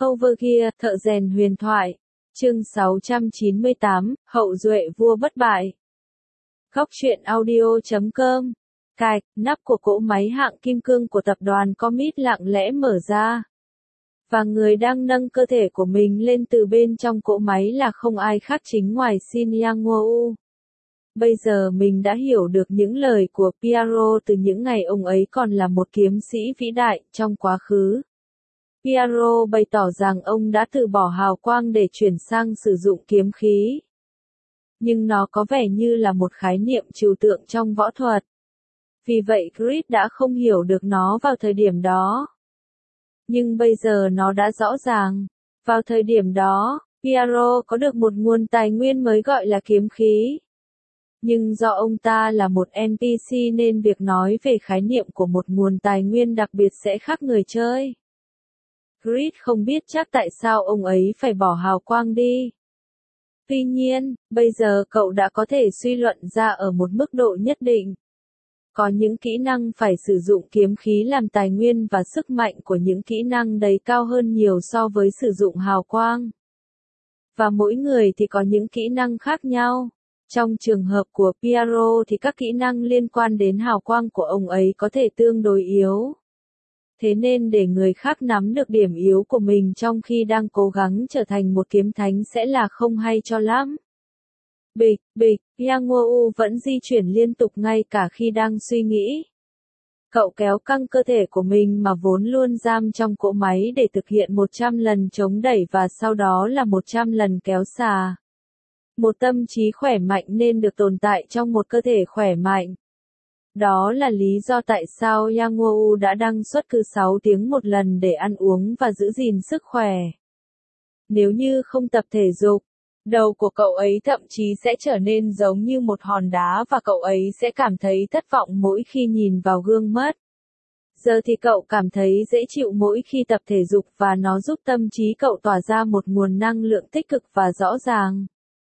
Overgear, thợ rèn huyền thoại. Chương 698, Hậu duệ vua bất bại. Góc truyện audio.com. Cạch, nắp của cỗ máy hạng kim cương của tập đoàn Comet lặng lẽ mở ra. Và người đang nâng cơ thể của mình lên từ bên trong cỗ máy là không ai khác chính ngoài Shin Yang-woo. Bây giờ mình đã hiểu được những lời của Piero từ những ngày ông ấy còn là một kiếm sĩ vĩ đại trong quá khứ. Piero bày tỏ rằng ông đã từ bỏ hào quang để chuyển sang sử dụng kiếm khí. Nhưng nó có vẻ như là một khái niệm trừu tượng trong võ thuật. Vì vậy Creed đã không hiểu được nó vào thời điểm đó. Nhưng bây giờ nó đã rõ ràng. Vào thời điểm đó, Piero có được một nguồn tài nguyên mới gọi là kiếm khí. Nhưng do ông ta là một NPC nên việc nói về khái niệm của một nguồn tài nguyên đặc biệt sẽ khác người chơi. Creed không biết chắc tại sao ông ấy phải bỏ hào quang đi. Tuy nhiên, bây giờ cậu đã có thể suy luận ra ở một mức độ nhất định. Có những kỹ năng phải sử dụng kiếm khí làm tài nguyên và sức mạnh của những kỹ năng đấy cao hơn nhiều so với sử dụng hào quang. Và mỗi người thì có những kỹ năng khác nhau. Trong trường hợp của Piero thì các kỹ năng liên quan đến hào quang của ông ấy có thể tương đối yếu. Thế nên để người khác nắm được điểm yếu của mình trong khi đang cố gắng trở thành một kiếm thánh sẽ là không hay cho lắm. Bịch, bịch, Yang-woo vẫn di chuyển liên tục ngay cả khi đang suy nghĩ. Cậu kéo căng cơ thể của mình mà vốn luôn giam trong cỗ máy để thực hiện 100 lần chống đẩy và sau đó là 100 lần kéo xà. Một tâm trí khỏe mạnh nên được tồn tại trong một cơ thể khỏe mạnh. Đó là lý do tại sao Yang-woo đã đăng xuất cứ 6 tiếng một lần để ăn uống và giữ gìn sức khỏe. Nếu như không tập thể dục, đầu của cậu ấy thậm chí sẽ trở nên giống như một hòn đá và cậu ấy sẽ cảm thấy thất vọng mỗi khi nhìn vào gương mất. Giờ thì cậu cảm thấy dễ chịu mỗi khi tập thể dục và nó giúp tâm trí cậu tỏa ra một nguồn năng lượng tích cực và rõ ràng.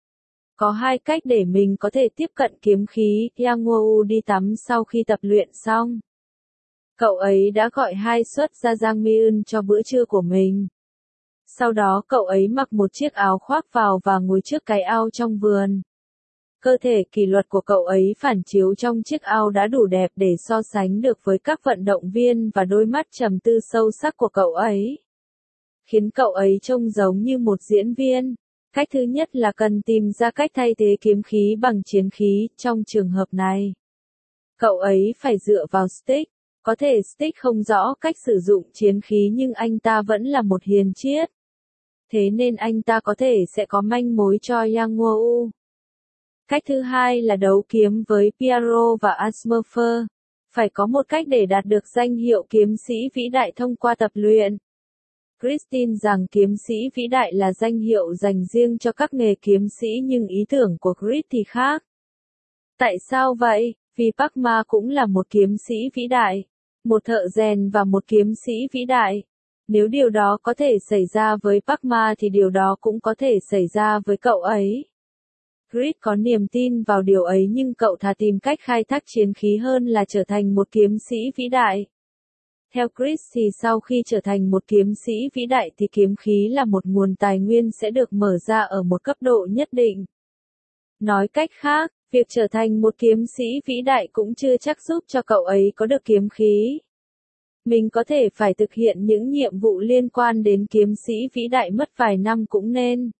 Có hai cách để mình có thể tiếp cận kiếm khí. Yang-woo đi tắm sau khi tập luyện xong. Cậu ấy đã gọi 2 suất jjajangmyeon cho bữa trưa của mình. Sau đó cậu ấy mặc một chiếc áo khoác vào và ngồi trước cái ao trong vườn. Cơ thể kỷ luật của cậu ấy phản chiếu trong chiếc ao đã đủ đẹp để so sánh được với các vận động viên và đôi mắt trầm tư sâu sắc của cậu ấy. Khiến cậu ấy trông giống như một diễn viên. Cách thứ nhất là cần tìm ra cách thay thế kiếm khí bằng chiến khí. Trong trường hợp này, cậu ấy phải dựa vào Stick. Có thể Stick không rõ cách sử dụng chiến khí nhưng anh ta vẫn là một hiền triết. Thế nên anh ta có thể sẽ có manh mối cho Yang-woo. Cách thứ hai là đấu kiếm với Piero và Asmurfer. Phải có một cách để đạt được danh hiệu kiếm sĩ vĩ đại thông qua tập luyện. Chris tin rằng kiếm sĩ vĩ đại là danh hiệu dành riêng cho các nghề kiếm sĩ nhưng ý tưởng của Chris thì khác. Tại sao vậy? Vì Park Ma cũng là một kiếm sĩ vĩ đại, một thợ rèn và một kiếm sĩ vĩ đại. Nếu điều đó có thể xảy ra với Park Ma thì điều đó cũng có thể xảy ra với cậu ấy. Chris có niềm tin vào điều ấy nhưng cậu thà tìm cách khai thác chiến khí hơn là trở thành một kiếm sĩ vĩ đại. Theo Chris thì sau khi trở thành một kiếm sĩ vĩ đại thì kiếm khí là một nguồn tài nguyên sẽ được mở ra ở một cấp độ nhất định. Nói cách khác, việc trở thành một kiếm sĩ vĩ đại cũng chưa chắc giúp cho cậu ấy có được kiếm khí. Mình có thể phải thực hiện những nhiệm vụ liên quan đến kiếm sĩ vĩ đại mất vài năm cũng nên.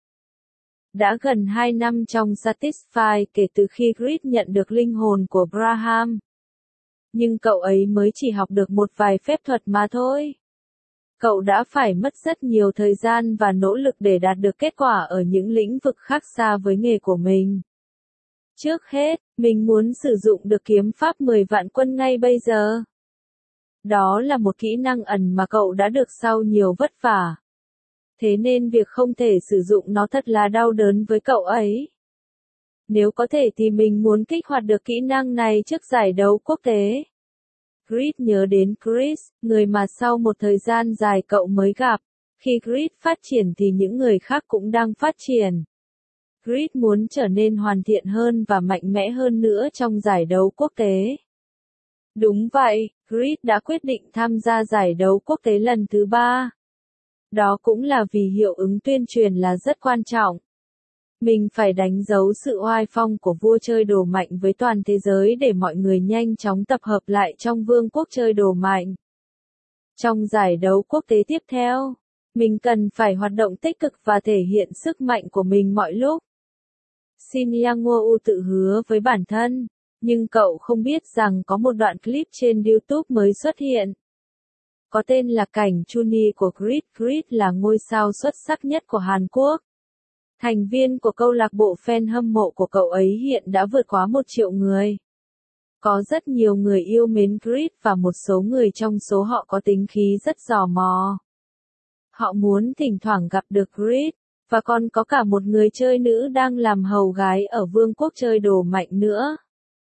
Đã gần 2 năm trong Satisfy kể từ khi Chris nhận được linh hồn của Braham. Nhưng cậu ấy mới chỉ học được một vài phép thuật mà thôi. Cậu đã phải mất rất nhiều thời gian và nỗ lực để đạt được kết quả ở những lĩnh vực khác xa với nghề của mình. Trước hết, mình muốn sử dụng được kiếm pháp 10 vạn quân ngay bây giờ. Đó là một kỹ năng ẩn mà cậu đã được sau nhiều vất vả. Thế nên việc không thể sử dụng nó thật là đau đớn với cậu ấy. Nếu có thể thì mình muốn kích hoạt được kỹ năng này trước giải đấu quốc tế. Chris nhớ đến Chris, người mà sau một thời gian dài cậu mới gặp. Khi Chris phát triển thì những người khác cũng đang phát triển. Chris muốn trở nên hoàn thiện hơn và mạnh mẽ hơn nữa trong giải đấu quốc tế. Đúng vậy, Chris đã quyết định tham gia giải đấu quốc tế lần thứ 3. Đó cũng là vì hiệu ứng tuyên truyền là rất quan trọng. Mình phải đánh dấu sự oai phong của vua chơi đồ mạnh với toàn thế giới để mọi người nhanh chóng tập hợp lại trong vương quốc chơi đồ mạnh. Trong giải đấu quốc tế tiếp theo, mình cần phải hoạt động tích cực và thể hiện sức mạnh của mình mọi lúc. Shin Yang-woo tự hứa với bản thân, nhưng cậu không biết rằng có một đoạn clip trên YouTube mới xuất hiện. Có tên là Cảnh Chuni của Grid. Grid là ngôi sao xuất sắc nhất của Hàn Quốc. Thành viên của câu lạc bộ fan hâm mộ của cậu ấy hiện đã vượt quá 1 triệu người. Có rất nhiều người yêu mến Grid và một số người trong số họ có tính khí rất tò mò. Họ muốn thỉnh thoảng gặp được Grid, và còn có cả một người chơi nữ đang làm hầu gái ở vương quốc chơi đồ mạnh nữa.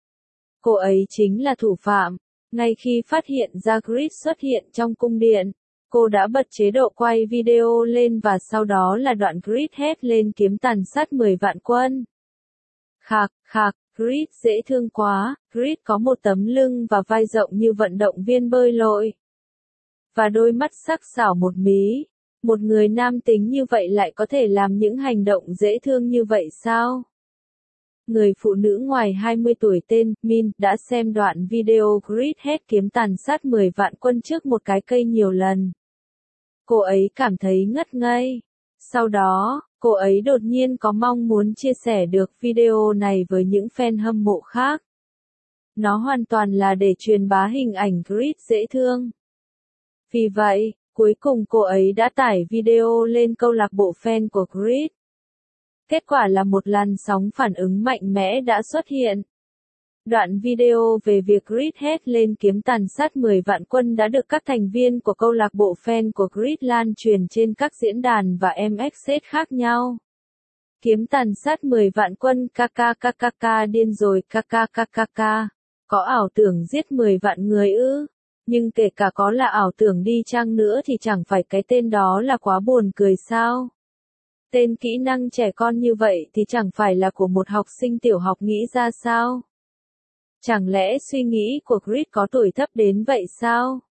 Cô ấy chính là thủ phạm. Ngay khi phát hiện ra Grid xuất hiện trong cung điện, cô đã bật chế độ quay video lên và sau đó là đoạn Grid hét lên kiếm tàn sát 10 vạn quân. Khạc, khạc, Grid dễ thương quá, Grid có một tấm lưng và vai rộng như vận động viên bơi lội. Và đôi mắt sắc sảo một mí. Một người nam tính như vậy lại có thể làm những hành động dễ thương như vậy sao? Người phụ nữ ngoài 20 tuổi tên Min đã xem đoạn video Grid hét kiếm tàn sát 10 vạn quân trước một cái cây nhiều lần. Cô ấy cảm thấy ngất ngây. Sau đó, cô ấy đột nhiên có mong muốn chia sẻ được video này với những fan hâm mộ khác. Nó hoàn toàn là để truyền bá hình ảnh Grid dễ thương. Vì vậy, cuối cùng cô ấy đã tải video lên câu lạc bộ fan của Grid. Kết quả là một làn sóng phản ứng mạnh mẽ đã xuất hiện. Đoạn video về việc Grid hét lên kiếm tàn sát 10 vạn quân đã được các thành viên của câu lạc bộ fan của Grid lan truyền trên các diễn đàn và MXS khác nhau. Kiếm tàn sát 10 vạn quân kkkk điên rồi kkkk. Có ảo tưởng giết 10 vạn người ư? Nhưng kể cả có là ảo tưởng đi chăng nữa thì chẳng phải cái tên đó là quá buồn cười sao? Tên kỹ năng trẻ con như vậy thì chẳng phải là của một học sinh tiểu học nghĩ ra sao? Chẳng lẽ suy nghĩ của Grid có tuổi thấp đến vậy sao?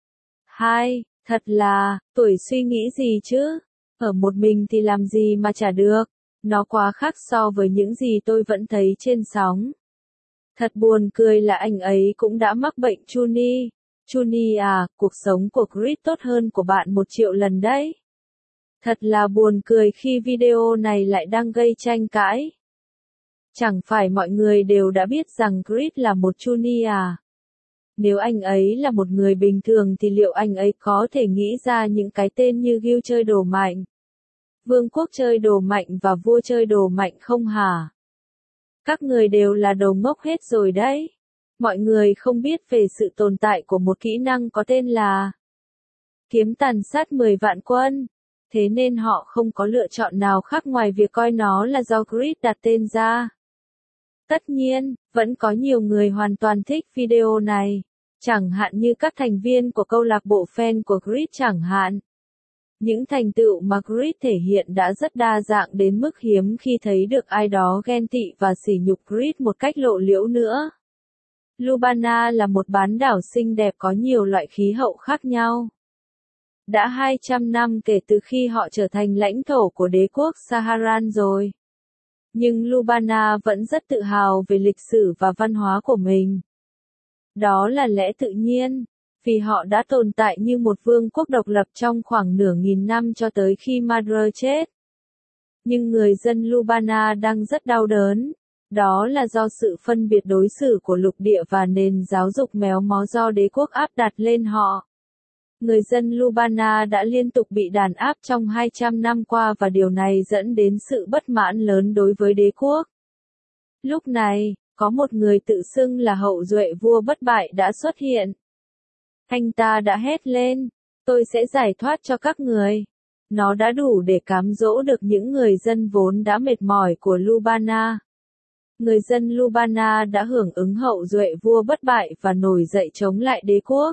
2. Thật là, tuổi suy nghĩ gì chứ? Ở một mình thì làm gì mà chả được? Nó quá khác so với những gì tôi vẫn thấy trên sóng. Thật buồn cười là anh ấy cũng đã mắc bệnh Chuni. Chuni à, cuộc sống của Grid tốt hơn của bạn 1 triệu lần đấy. Thật là buồn cười khi video này lại đang gây tranh cãi. Chẳng phải mọi người đều đã biết rằng Grid là một Chuni à? Nếu anh ấy là một người bình thường thì liệu anh ấy có thể nghĩ ra những cái tên như Gil chơi đồ mạnh, Vương quốc chơi đồ mạnh và vua chơi đồ mạnh không hả? Các người đều là đồ ngốc hết rồi đấy. Mọi người không biết về sự tồn tại của một kỹ năng có tên là kiếm tàn sát 10 vạn quân. Thế nên họ không có lựa chọn nào khác ngoài việc coi nó là do Grid đặt tên ra. Tất nhiên, vẫn có nhiều người hoàn toàn thích video này. Chẳng hạn như các thành viên của câu lạc bộ fan của Grid chẳng hạn. Những thành tựu mà Grid thể hiện đã rất đa dạng đến mức hiếm khi thấy được ai đó ghen tị và sỉ nhục Grid một cách lộ liễu nữa. Lubana là một bán đảo xinh đẹp có nhiều loại khí hậu khác nhau. Đã 200 năm kể từ khi họ trở thành lãnh thổ của đế quốc Saharan rồi. Nhưng Lubana vẫn rất tự hào về lịch sử và văn hóa của mình. Đó là lẽ tự nhiên, vì họ đã tồn tại như một vương quốc độc lập trong khoảng nửa nghìn năm cho tới khi Madre chết. Nhưng người dân Lubana đang rất đau đớn. Đó là do sự phân biệt đối xử của lục địa và nền giáo dục méo mó do đế quốc áp đặt lên họ. Người dân Lubana đã liên tục bị đàn áp trong 200 năm qua và điều này dẫn đến sự bất mãn lớn đối với đế quốc. Lúc này, có một người tự xưng là hậu duệ vua bất bại đã xuất hiện. Anh ta đã hét lên, tôi sẽ giải thoát cho các người. Nó đã đủ để cám dỗ được những người dân vốn đã mệt mỏi của Lubana. Người dân Lubana đã hưởng ứng hậu duệ vua bất bại và nổi dậy chống lại đế quốc.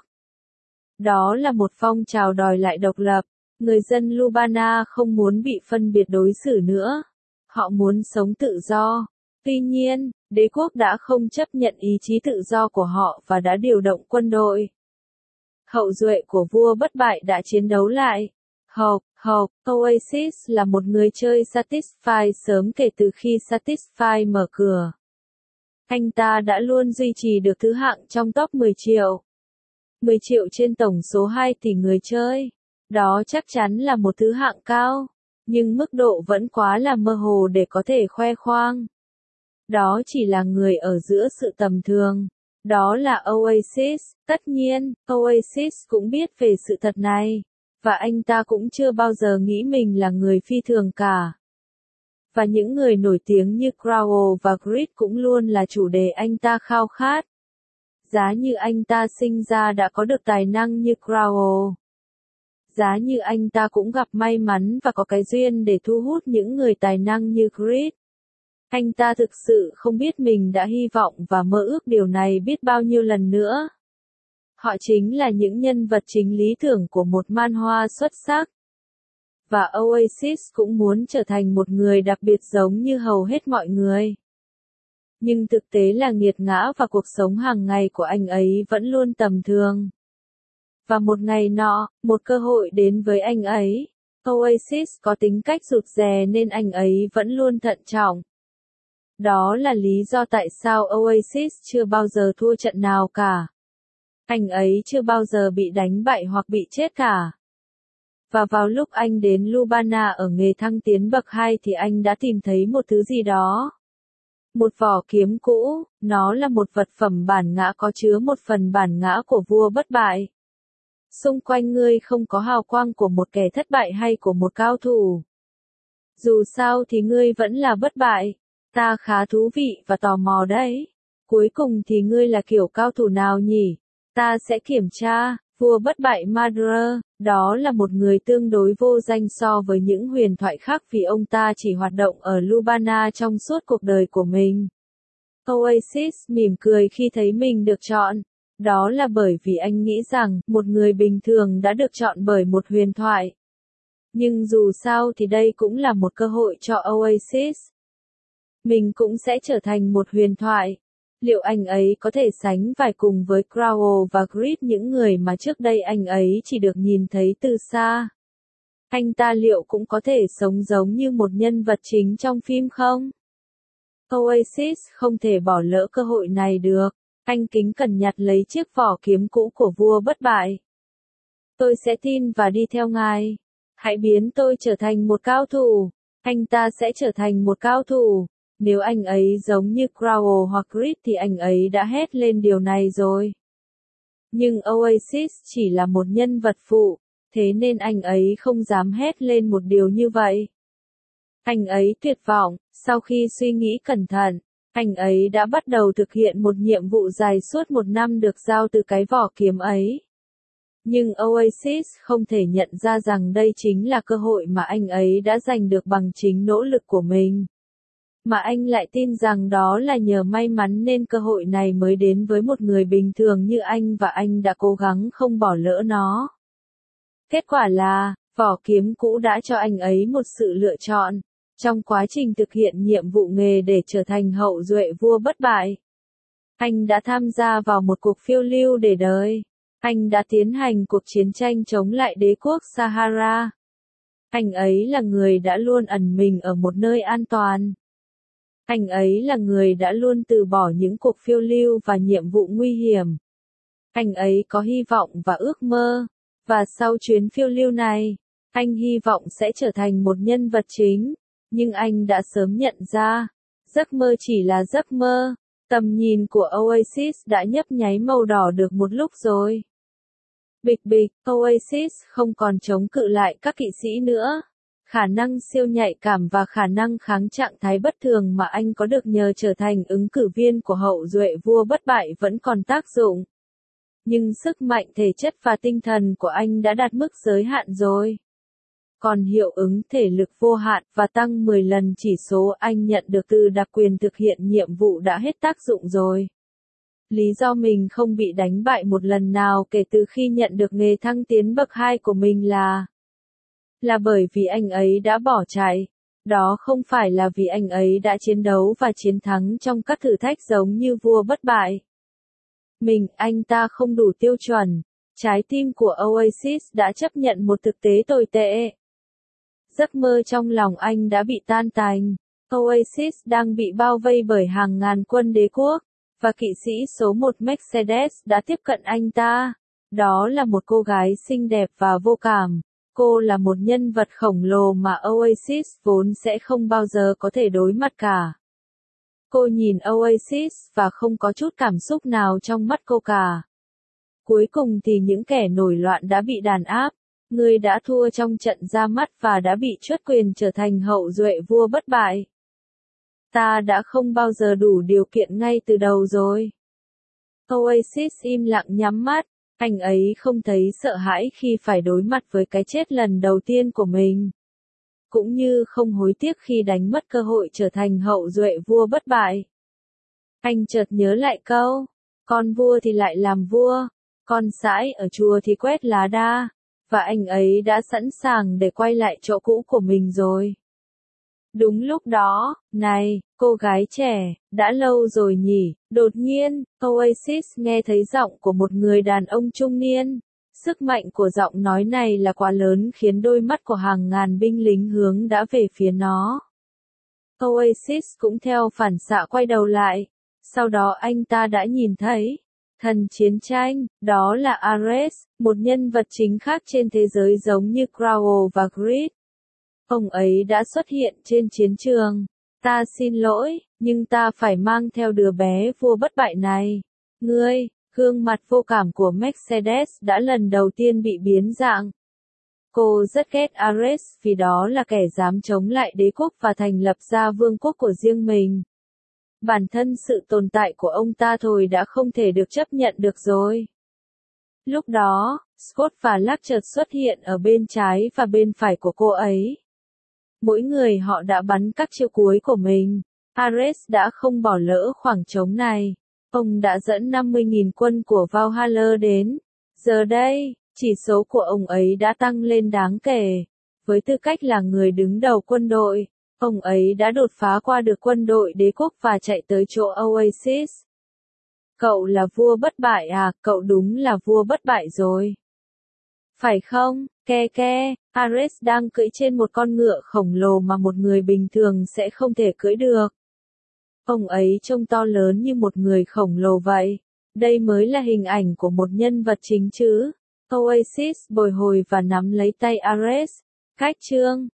Đó là một phong trào đòi lại độc lập. Người dân Lubana không muốn bị phân biệt đối xử nữa. Họ muốn sống tự do. Tuy nhiên, đế quốc đã không chấp nhận ý chí tự do của họ và đã điều động quân đội. Hậu duệ của vua bất bại đã chiến đấu lại. Oasis là một người chơi Satisfy sớm kể từ khi Satisfy mở cửa. Anh ta đã luôn duy trì được thứ hạng trong top 10 triệu. 10 triệu trên tổng số 2 tỷ người chơi. Đó chắc chắn là một thứ hạng cao, nhưng mức độ vẫn quá là mơ hồ để có thể khoe khoang. Đó chỉ là người ở giữa sự tầm thường. Đó là Oasis. Tất nhiên, Oasis cũng biết về sự thật này. Và anh ta cũng chưa bao giờ nghĩ mình là người phi thường cả. Và những người nổi tiếng như Crowell và Creed cũng luôn là chủ đề anh ta khao khát. Giá như anh ta sinh ra đã có được tài năng như Crowell. Giá như anh ta cũng gặp may mắn và có cái duyên để thu hút những người tài năng như Creed. Anh ta thực sự không biết mình đã hy vọng và mơ ước điều này biết bao nhiêu lần nữa. Họ chính là những nhân vật chính lý tưởng của một man hoa xuất sắc. Và Oasis cũng muốn trở thành một người đặc biệt giống như hầu hết mọi người. Nhưng thực tế là nghiệt ngã và cuộc sống hàng ngày của anh ấy vẫn luôn tầm thường. Và một ngày nọ, một cơ hội đến với anh ấy. Oasis có tính cách rụt rè nên anh ấy vẫn luôn thận trọng. Đó là lý do tại sao Oasis chưa bao giờ thua trận nào cả. Anh ấy chưa bao giờ bị đánh bại hoặc bị chết cả. Và vào lúc anh đến Lubana ở nghề thăng tiến bậc 2 thì anh đã tìm thấy một thứ gì đó. Một vỏ kiếm cũ, nó là một vật phẩm bản ngã có chứa một phần bản ngã của vua bất bại. Xung quanh ngươi không có hào quang của một kẻ thất bại hay của một cao thủ. Dù sao thì ngươi vẫn là bất bại. Ta khá thú vị và tò mò đấy. Cuối cùng thì ngươi là kiểu cao thủ nào nhỉ? Ta sẽ kiểm tra. Vua bất bại Madra, đó là một người tương đối vô danh so với những huyền thoại khác vì ông ta chỉ hoạt động ở Lubana trong suốt cuộc đời của mình. Oasis mỉm cười khi thấy mình được chọn. Đó là bởi vì anh nghĩ rằng một người bình thường đã được chọn bởi một huyền thoại. Nhưng dù sao thì đây cũng là một cơ hội cho Oasis. Mình cũng sẽ trở thành một huyền thoại. Liệu anh ấy có thể sánh vai cùng với Crowell và Creed, những người mà trước đây anh ấy chỉ được nhìn thấy từ xa? Anh ta liệu cũng có thể sống giống như một nhân vật chính trong phim không? Oasis không thể bỏ lỡ cơ hội này được. Anh kính cẩn nhặt lấy chiếc vỏ kiếm cũ của vua bất bại. Tôi sẽ tin và đi theo ngài. Hãy biến tôi trở thành một cao thủ. Anh ta sẽ trở thành một cao thủ. Nếu anh ấy giống như Crowell hoặc Creed thì anh ấy đã hét lên điều này rồi. Nhưng Oasis chỉ là một nhân vật phụ, thế nên anh ấy không dám hét lên một điều như vậy. Anh ấy tuyệt vọng, sau khi suy nghĩ cẩn thận, anh ấy đã bắt đầu thực hiện một nhiệm vụ dài suốt 1 năm được giao từ cái vỏ kiếm ấy. Nhưng Oasis không thể nhận ra rằng đây chính là cơ hội mà anh ấy đã giành được bằng chính nỗ lực của mình. Mà anh lại tin rằng đó là nhờ may mắn nên cơ hội này mới đến với một người bình thường như anh và anh đã cố gắng không bỏ lỡ nó. Kết quả là, vỏ kiếm cũ đã cho anh ấy một sự lựa chọn. Trong quá trình thực hiện nhiệm vụ nghề để trở thành hậu duệ vua bất bại, anh đã tham gia vào một cuộc phiêu lưu để đời. Anh đã tiến hành cuộc chiến tranh chống lại đế quốc Sahara. Anh ấy là người đã luôn ẩn mình ở một nơi an toàn. Anh ấy là người đã luôn từ bỏ những cuộc phiêu lưu và nhiệm vụ nguy hiểm. Anh ấy có hy vọng và ước mơ. Và sau chuyến phiêu lưu này, anh hy vọng sẽ trở thành một nhân vật chính. Nhưng anh đã sớm nhận ra, giấc mơ chỉ là giấc mơ. Tầm nhìn của Oasis đã nhấp nháy màu đỏ được một lúc rồi. Bịch bịch, Oasis không còn chống cự lại các kỵ sĩ nữa. Khả năng siêu nhạy cảm và khả năng kháng trạng thái bất thường mà anh có được nhờ trở thành ứng cử viên của hậu duệ vua bất bại vẫn còn tác dụng. Nhưng sức mạnh thể chất và tinh thần của anh đã đạt mức giới hạn rồi. Còn hiệu ứng thể lực vô hạn và tăng 10 lần chỉ số anh nhận được từ đặc quyền thực hiện nhiệm vụ đã hết tác dụng rồi. Lý do mình không bị đánh bại một lần nào kể từ khi nhận được nghề thăng tiến bậc 2 của mình là bởi vì anh ấy đã bỏ chạy. Đó không phải là vì anh ấy đã chiến đấu và chiến thắng trong các thử thách giống như vua bất bại. Anh ta không đủ tiêu chuẩn. Trái tim của Oasis đã chấp nhận một thực tế tồi tệ. Giấc mơ trong lòng anh đã bị tan tành. Oasis đang bị bao vây bởi hàng ngàn quân đế quốc, và kỵ sĩ số 1 Mercedes đã tiếp cận anh ta. Đó là một cô gái xinh đẹp và vô cảm. Cô là một nhân vật khổng lồ mà Oasis vốn sẽ không bao giờ có thể đối mặt cả. Cô nhìn Oasis và không có chút cảm xúc nào trong mắt cô cả. Cuối cùng thì những kẻ nổi loạn đã bị đàn áp. Ngươi đã thua trong trận ra mắt và đã bị truất quyền trở thành hậu duệ vua bất bại. Ta đã không bao giờ đủ điều kiện ngay từ đầu rồi. Oasis im lặng nhắm mắt. Anh ấy không thấy sợ hãi khi phải đối mặt với cái chết lần đầu tiên của mình. Cũng như không hối tiếc khi đánh mất cơ hội trở thành hậu duệ vua bất bại. Anh chợt nhớ lại câu, con vua thì lại làm vua, con sãi ở chùa thì quét lá đa, và anh ấy đã sẵn sàng để quay lại chỗ cũ của mình rồi. Đúng lúc đó, này, cô gái trẻ, đã lâu rồi nhỉ, đột nhiên, Oasis nghe thấy giọng của một người đàn ông trung niên. Sức mạnh của giọng nói này là quá lớn khiến đôi mắt của hàng ngàn binh lính hướng đã về phía nó. Oasis cũng theo phản xạ quay đầu lại. Sau đó anh ta đã nhìn thấy thần chiến tranh, đó là Ares, một nhân vật chính khác trên thế giới giống như Crowell và Creed. Ông ấy đã xuất hiện trên chiến trường. Ta xin lỗi, nhưng ta phải mang theo đứa bé vua bất bại này. Ngươi, gương mặt vô cảm của Mercedes đã lần đầu tiên bị biến dạng. Cô rất ghét Ares vì đó là kẻ dám chống lại đế quốc và thành lập ra vương quốc của riêng mình. Bản thân sự tồn tại của ông ta thôi đã không thể được chấp nhận được rồi. Lúc đó, Scott và Locke chợt xuất hiện ở bên trái và bên phải của cô ấy. Mỗi người họ đã bắn các chiêu cuối của mình. Ares đã không bỏ lỡ khoảng trống này. Ông đã dẫn 50.000 quân của Valhalla đến. Giờ đây, chỉ số của ông ấy đã tăng lên đáng kể. Với tư cách là người đứng đầu quân đội, ông ấy đã đột phá qua được quân đội đế quốc và chạy tới chỗ Oasis. Cậu là vua bất bại à, cậu đúng là vua bất bại rồi. Phải không, ke ke, Ares đang cưỡi trên một con ngựa khổng lồ mà một người bình thường sẽ không thể cưỡi được. Ông ấy trông to lớn như một người khổng lồ vậy. Đây mới là hình ảnh của một nhân vật chính chứ. Oasis bồi hồi và nắm lấy tay Ares. Cách chương